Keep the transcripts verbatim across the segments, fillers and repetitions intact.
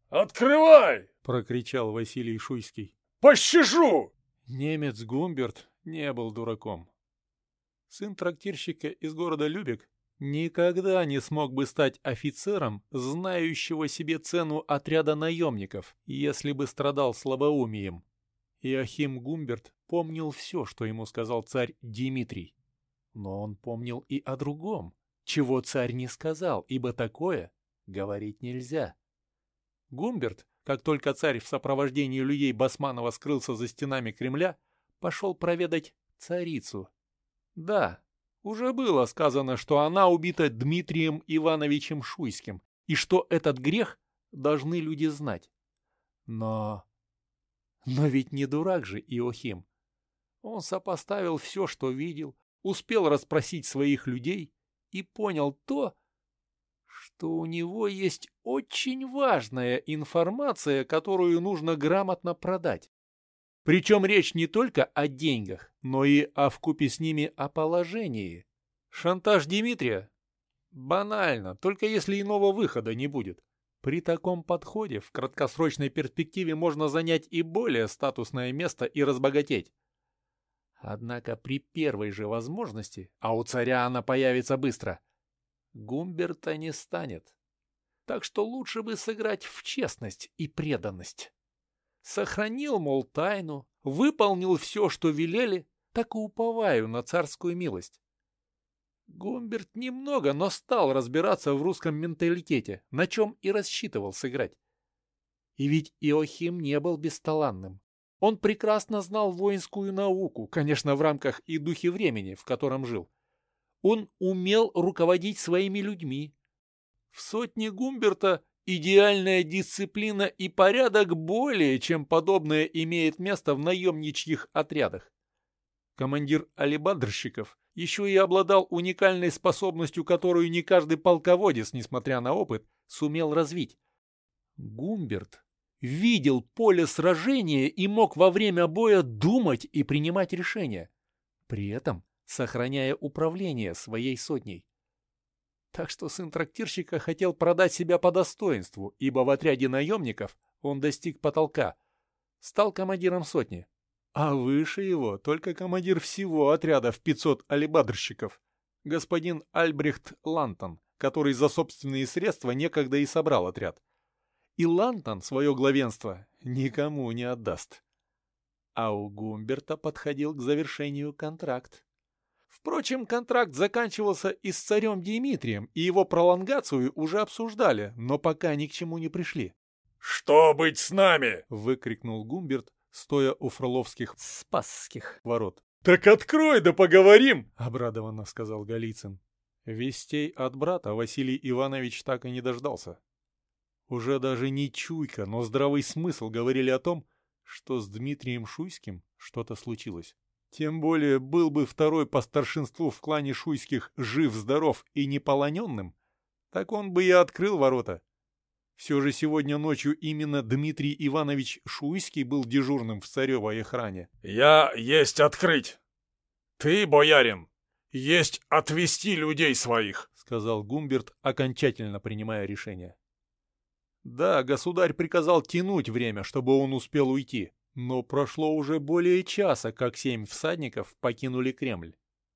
«Открывай!» — прокричал Василий Шуйский. «Пощажу!» Немец Гумберт не был дураком. Сын трактирщика из города Любек никогда не смог бы стать офицером, знающего себе цену отряда наемников, если бы страдал слабоумием. Иоахим Гумберт помнил все, что ему сказал царь Дмитрий. Но он помнил и о другом, чего царь не сказал, ибо такое говорить нельзя. Гумберт, как только царь в сопровождении людей Басманова скрылся за стенами Кремля, пошел проведать царицу. Да, уже было сказано, что она убита Дмитрием Ивановичем Шуйским, и что этот грех должны люди знать. Но... Но ведь не дурак же Иоахим. Он сопоставил все, что видел, успел расспросить своих людей и понял то, что у него есть очень важная информация, которую нужно грамотно продать. Причем речь не только о деньгах, но и о вкупе с ними о положении. Шантаж Дмитрия? Банально, только если иного выхода не будет. При таком подходе в краткосрочной перспективе можно занять и более статусное место и разбогатеть. Однако при первой же возможности, а у царя она появится быстро, Гумберта не станет. Так что лучше бы сыграть в честность и преданность. Сохранил, мол, тайну, выполнил все, что велели, так и уповаю на царскую милость. Гумберт немного, но стал разбираться в русском менталитете, на чем и рассчитывал сыграть. И ведь Иоахим не был бесталанным. Он прекрасно знал воинскую науку, конечно, в рамках и духе времени, в котором жил. Он умел руководить своими людьми. В сотне Гумберта идеальная дисциплина и порядок более, чем подобное имеет место в наемничьих отрядах. Командир алебардрщиков еще и обладал уникальной способностью, которую не каждый полководец, несмотря на опыт, сумел развить. Гумберт видел поле сражения и мог во время боя думать и принимать решения, при этом сохраняя управление своей сотней. Так что сын трактирщика хотел продать себя по достоинству, ибо в отряде наемников он достиг потолка, стал командиром сотни. А выше его только командир всего отряда в пятьсот алебардрщиков, господин Альбрехт Лантон, который за собственные средства некогда и собрал отряд. И Лантон свое главенство никому не отдаст. А у Гумберта подходил к завершению контракт. Впрочем, контракт заканчивался и с царем Дмитрием, и его пролонгацию уже обсуждали, но пока ни к чему не пришли. «Что быть с нами?» — выкрикнул Гумберт, стоя у фроловских спасских ворот. «Так открой, да поговорим!» — обрадованно сказал Голицын. Вестей от брата Василий Иванович так и не дождался. Уже даже не чуйка, но здравый смысл говорили о том, что с Дмитрием Шуйским что-то случилось. Тем более был бы второй по старшинству в клане Шуйских жив-здоров и неполоненным, так он бы и открыл ворота. Все же сегодня ночью именно Дмитрий Иванович Шуйский был дежурным в царевой охране. «Я есть открыть. Ты, боярин, есть отвести людей своих», — сказал Гумберт, окончательно принимая решение. Да, государь приказал тянуть время, чтобы он успел уйти, но прошло уже более часа, как семь всадников покинули Кремль.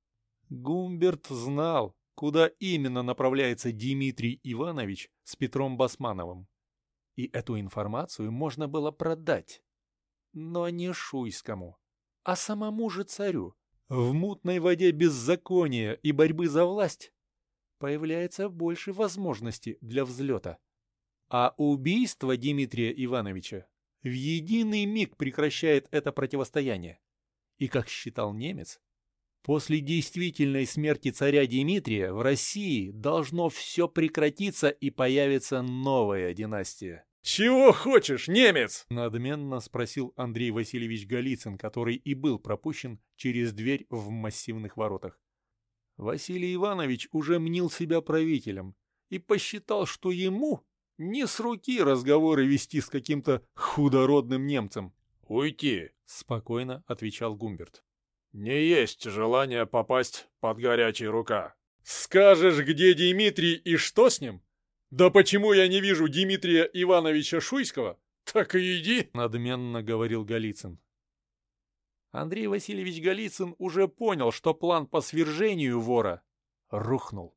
Гумберт знал, куда именно направляется Дмитрий Иванович с Петром Басмановым. И эту информацию можно было продать. Но не Шуйскому, а самому же царю. В мутной воде беззакония и борьбы за власть появляется больше возможностей для взлета. А убийство Дмитрия Ивановича в единый миг прекращает это противостояние. И, как считал немец, после действительной смерти царя Дмитрия в России должно все прекратиться и появится новая династия. «Чего хочешь, немец?» — надменно спросил Андрей Васильевич Голицын, который и был пропущен через дверь в массивных воротах. Василий Иванович уже мнил себя правителем и посчитал, что ему не с руки разговоры вести с каким-то худородным немцем. «Уйти», — спокойно отвечал Гумберт. «Не есть желание попасть под горячие рука». «Скажешь, где Дмитрий и что с ним? «Да почему я не вижу Дмитрия Ивановича Шуйского?» «Так и иди», — надменно говорил Голицын. Андрей Васильевич Голицын уже понял, что план по свержению вора рухнул.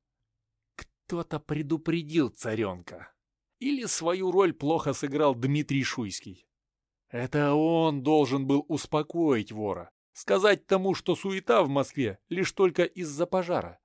Кто-то предупредил царенка. Или свою роль плохо сыграл Дмитрий Шуйский. Это он должен был успокоить вора, сказать тому, что суета в Москве лишь только из-за пожара.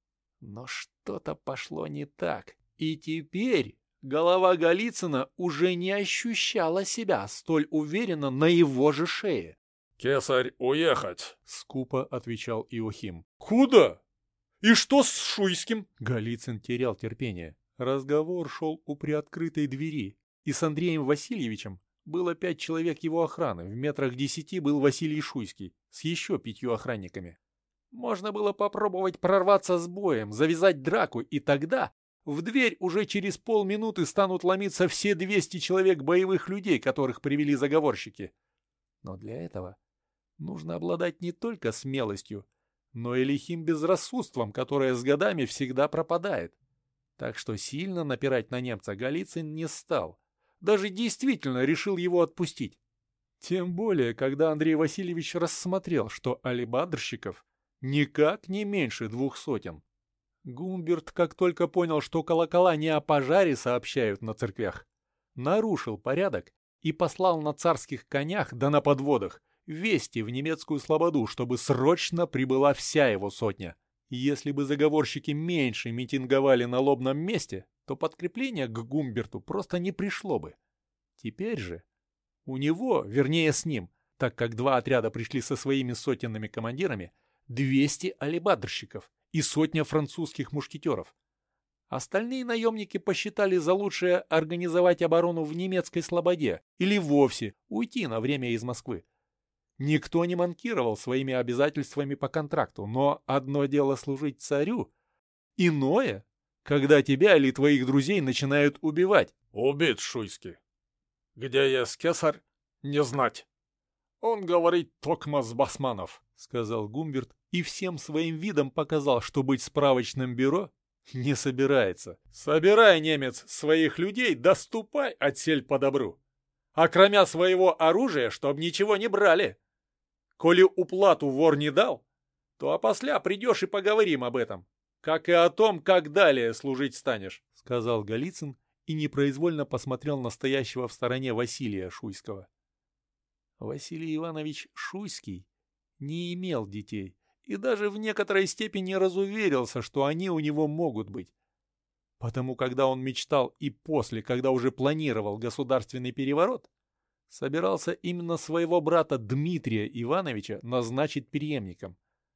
Но что-то пошло не так, и теперь голова Голицына уже не ощущала себя столь уверенно на его же шее. «Кесарь уехать», — скупо отвечал Иохим. «Куда? И что с Шуйским?» Голицын терял терпение. Разговор шел у приоткрытой двери, и с Андреем Васильевичем было пять человек его охраны, в метрах десяти был Василий Шуйский с еще пятью охранниками. Можно было попробовать прорваться с боем, завязать драку, и тогда в дверь уже через полминуты станут ломиться все двести человек боевых людей, которых привели заговорщики. Но для этого нужно обладать не только смелостью, но и лихим безрассудством, которое с годами всегда пропадает. Так что сильно напирать на немца Голицын не стал. Даже действительно решил его отпустить. Тем более, когда Андрей Васильевич рассмотрел, что алибадрщиков никак не меньше двух сотен. Гумберт, как только понял, что колокола не о пожаре сообщают на церквях, нарушил порядок и послал на царских конях да на подводах вести в немецкую слободу, чтобы срочно прибыла вся его сотня. Если бы заговорщики меньше митинговали на лобном месте, то подкрепление к Гумберту просто не пришло бы. Теперь же у него, вернее с ним, так как два отряда пришли со своими сотенными командирами, двести алибадрщиков и сотня французских мушкетеров. Остальные наемники посчитали за лучшее организовать оборону в немецкой слободе или вовсе уйти на время из Москвы. Никто не манкировал своими обязательствами по контракту, но одно дело служить царю, иное, когда тебя или твоих друзей начинают убивать. «Убит Шуйский. Где есть кесарь, не знать. Он говорит токмо с басманов», — сказал Гумберт и всем своим видом показал, что быть справочным бюро не собирается. «Собирай, немец, своих людей, да ступай отсель по добру. А кроме своего оружия, чтоб ничего не брали. Коли уплату вор не дал, то опосля придешь и поговорим об этом, как и о том, как далее служить станешь», — сказал Голицын и непроизвольно посмотрел на стоящего в стороне Василия Шуйского. Василий Иванович Шуйский не имел детей и даже в некоторой степени разуверился, что они у него могут быть. Потому когда он мечтал и после, когда уже планировал государственный переворот, собирался именно своего брата Дмитрия Ивановича назначить преемником.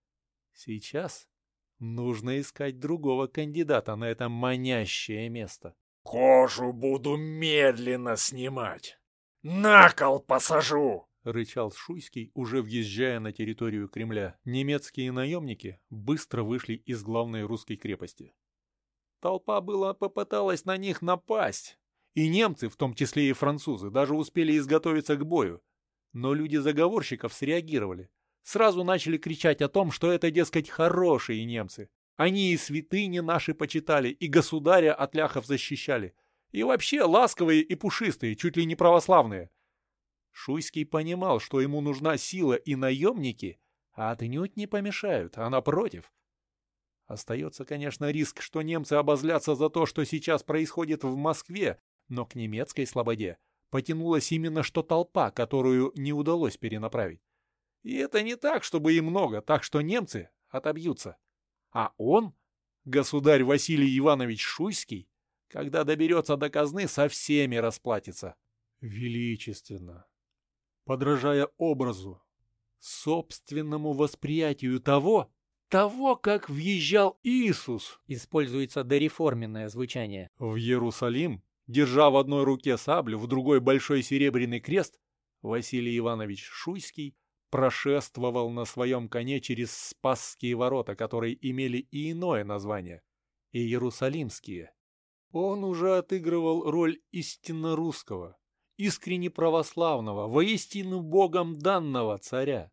Сейчас нужно искать другого кандидата на это манящее место. «Кожу буду медленно снимать. На кол посажу!» — рычал Шуйский, уже въезжая на территорию Кремля. Немецкие наемники быстро вышли из главной русской крепости. Толпа была попыталась на них напасть, и немцы, в том числе и французы, даже успели изготовиться к бою. Но люди заговорщиков среагировали. Сразу начали кричать о том, что это, дескать, хорошие немцы. Они и святыни наши почитали, и государя от ляхов защищали. И вообще ласковые и пушистые, чуть ли не православные. Шуйский понимал, что ему нужна сила, и наемники отнюдь не помешают, а напротив. Остается, конечно, риск, что немцы обозлятся за то, что сейчас происходит в Москве, но к немецкой слободе потянулась именно что толпа, которую не удалось перенаправить. И это не так, чтобы и много, так что немцы отобьются. А он, государь Василий Иванович Шуйский, когда доберется до казны, со всеми расплатится. Величественно, подражая образу, собственному восприятию того, того, как въезжал Иисус, используется дореформенное звучание, в Иерусалим, держа в одной руке саблю, в другой большой серебряный крест, Василий Иванович Шуйский прошествовал на своем коне через Спасские ворота, которые имели и иное название – Иерусалимские. Он уже отыгрывал роль истинно русского, искренне православного, воистину Богом данного царя.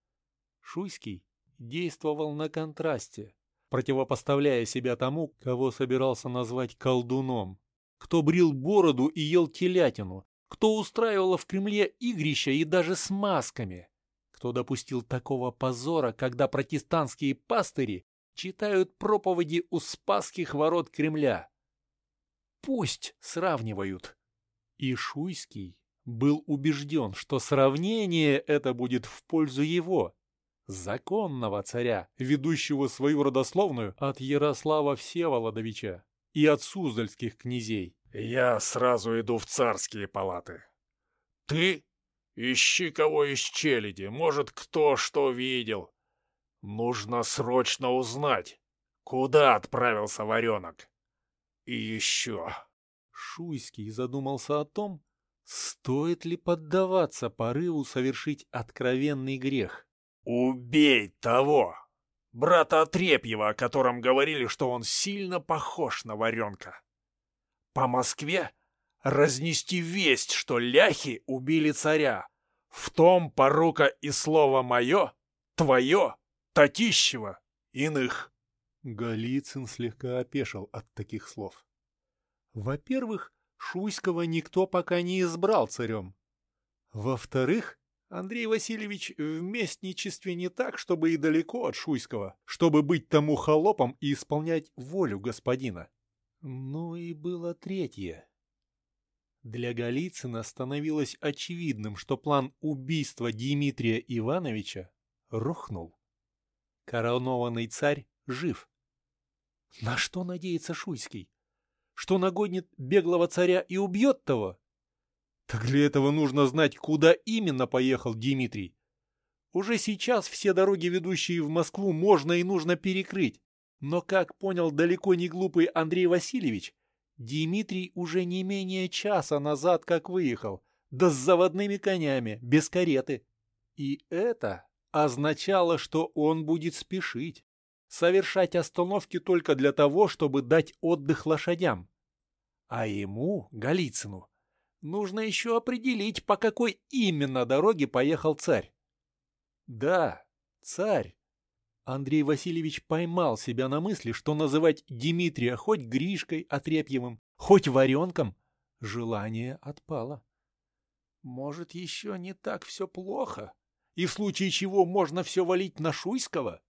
Шуйский действовал на контрасте, противопоставляя себя тому, кого собирался назвать колдуном. кто брил бороду и ел телятину, кто устраивал в Кремле игрища и даже с масками, кто допустил такого позора, когда протестантские пастыри читают проповеди у Спасских ворот Кремля. Пусть сравнивают. И Шуйский был убежден, что сравнение это будет в пользу его, законного царя, ведущего свою родословную от Ярослава Всеволодовича и от суздальских князей. Я сразу иду в царские палаты. Ты ищи кого из челяди, может, кто что видел. Нужно срочно узнать, куда отправился варенок. И еще... Шуйский задумался о том, стоит ли поддаваться порыву совершить откровенный грех. Убей того! Брата Отрепьева, о котором говорили, что он сильно похож на варенка. По Москве разнести весть, что ляхи убили царя. В том порука и слово мое, твое, Татищева, иных. Голицын слегка опешил от таких слов. Во-первых, Шуйского никто пока не избрал царем. Во-вторых, Андрей Васильевич в местничестве не так, чтобы и далеко от Шуйского, чтобы быть тому холопом и исполнять волю господина. Ну и было третье. Для Голицына становилось очевидным, что план убийства Дмитрия Ивановича рухнул. Коронованный царь жив. На что надеется Шуйский? Что нагонит беглого царя и убьет того? Так для этого нужно знать, куда именно поехал Дмитрий. Уже сейчас все дороги, ведущие в Москву, можно и нужно перекрыть. Но, как понял далеко не глупый Андрей Васильевич, Дмитрий уже не менее часа назад как выехал, да с заводными конями, без кареты. И это означало, что он будет спешить, совершать остановки только для того, чтобы дать отдых лошадям. А ему, Голицыну, нужно еще определить, по какой именно дороге поехал царь. Да, царь. Андрей Васильевич поймал себя на мысли, что называть Дмитрия хоть Гришкой Отрепьевым, хоть Варенком, желание отпало. Может, еще не так все плохо, и в случае чего можно все валить на Шуйского?